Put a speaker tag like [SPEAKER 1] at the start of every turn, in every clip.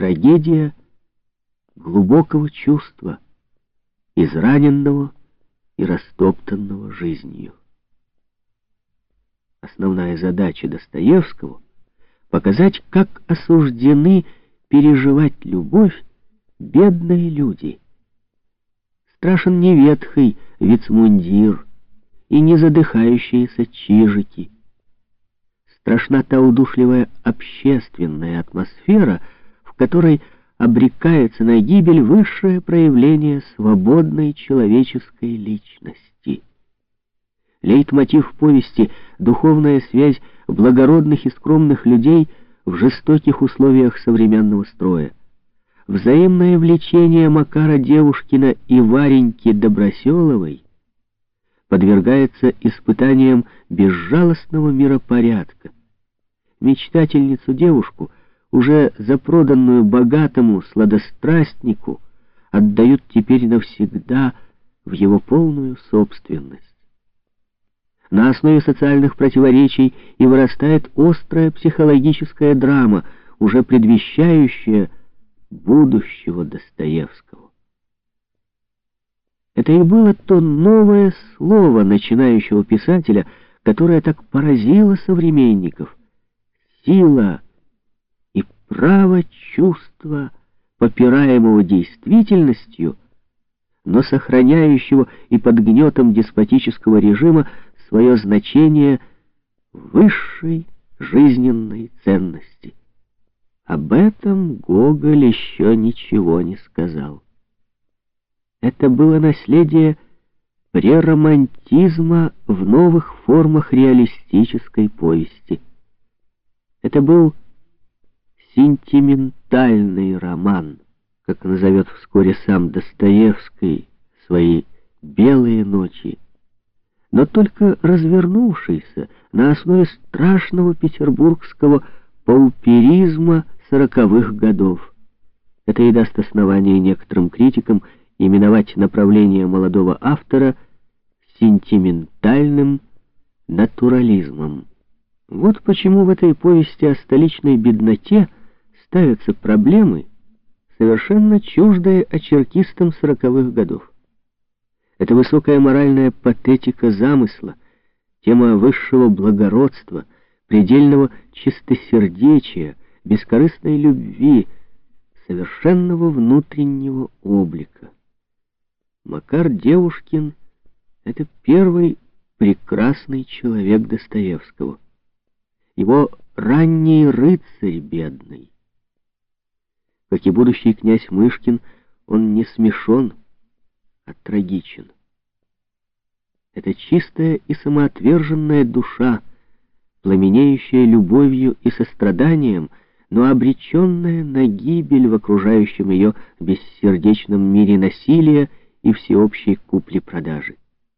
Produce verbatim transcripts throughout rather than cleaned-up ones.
[SPEAKER 1] трагедия глубокого чувства, израненного и растоптанного жизнью. Основная задача Достоевского — показать, как осуждены переживать любовь бедные люди. Страшен не ветхий вицмундир и не задыхающиеся чижики. Страшна та удушливая общественная атмосфера, в которой обрекается на гибель высшее проявление свободной человеческой личности. Лейтмотив повести — духовная связь благородных и скромных людей в жестоких условиях современного строя. Взаимное влечение Макара Девушкина и Вареньки Доброселовой подвергается испытаниям безжалостного миропорядка. Мечтательницу-девушку, уже запроданную богатому сладострастнику, отдают теперь навсегда в его полную собственность. На основе социальных противоречий и вырастает острая психологическая драма, уже предвещающая будущего Достоевского. Это и было то новое слово начинающего писателя, которое так поразило современников. Сила и право чувства, попираемого действительностью, но сохраняющего и под гнетом деспотического режима свое значение высшей жизненной ценности. Об этом Гоголь еще ничего не сказал. Это было наследие преромантизма в новых формах реалистической повести. Это был сентиментальный роман, как назовет вскоре сам Достоевский свои «белые ночи», но только развернувшийся на основе страшного петербургского пауперизма сороковых годов. Это и даст основание некоторым критикам именовать направление молодого автора сентиментальным натурализмом. Вот почему в этой повести о столичной бедноте ставятся проблемы, совершенно чуждые очеркистам сороковых годов. Это высокая моральная патетика замысла, тема высшего благородства, предельного чистосердечия, бескорыстной любви, совершенного внутреннего облика. Макар Девушкин — это первый прекрасный человек Достоевского. Его ранний рыцарь бедный. Как и будущий князь Мышкин, он не смешон, а трагичен. Это чистая и самоотверженная душа, пламенеющая любовью и состраданием, но обреченная на гибель в окружающем ее бессердечном мире насилия и всеобщей купли-продажи.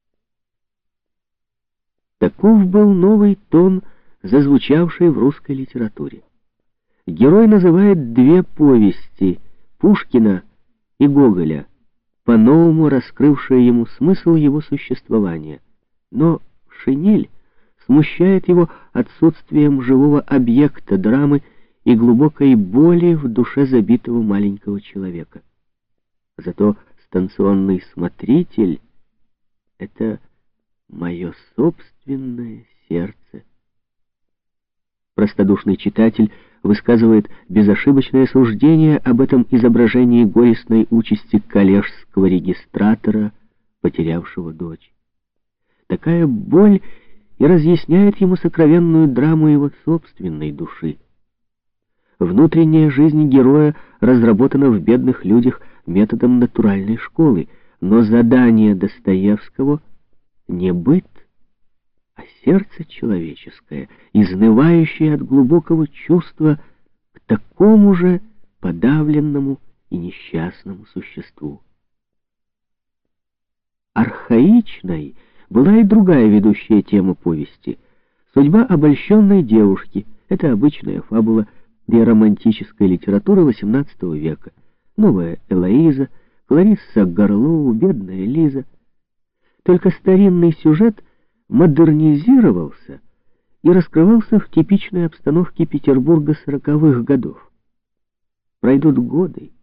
[SPEAKER 1] Таков был новый тон, зазвучавший в русской литературе. Герой называет две повести — Пушкина и Гоголя, по-новому раскрывшие ему смысл его существования. Но «Шинель» смущает его отсутствием живого объекта драмы и глубокой боли в душе забитого маленького человека. Зато «Станционный смотритель» — это мое собственное сердце. Простодушный читатель высказывает безошибочное суждение об этом изображении горестной участи коллежского регистратора, потерявшего дочь. Такая боль и разъясняет ему сокровенную драму его собственной души. Внутренняя жизнь героя разработана в бедных людях методом натуральной школы, но задание Достоевского — не быт, а сердце человеческое, изнывающее от глубокого чувства к такому же подавленному и несчастному существу. Архаичной была и другая ведущая тема повести — судьба обольщенной девушки. Это обычная фабула преромантической литературы восемнадцатого века. Новая Элоиза, Кларисса Горлоу, бедная Лиза. Только старинный сюжет модернизировался и раскрывался в типичной обстановке Петербурга сороковых годов. Пройдут годы,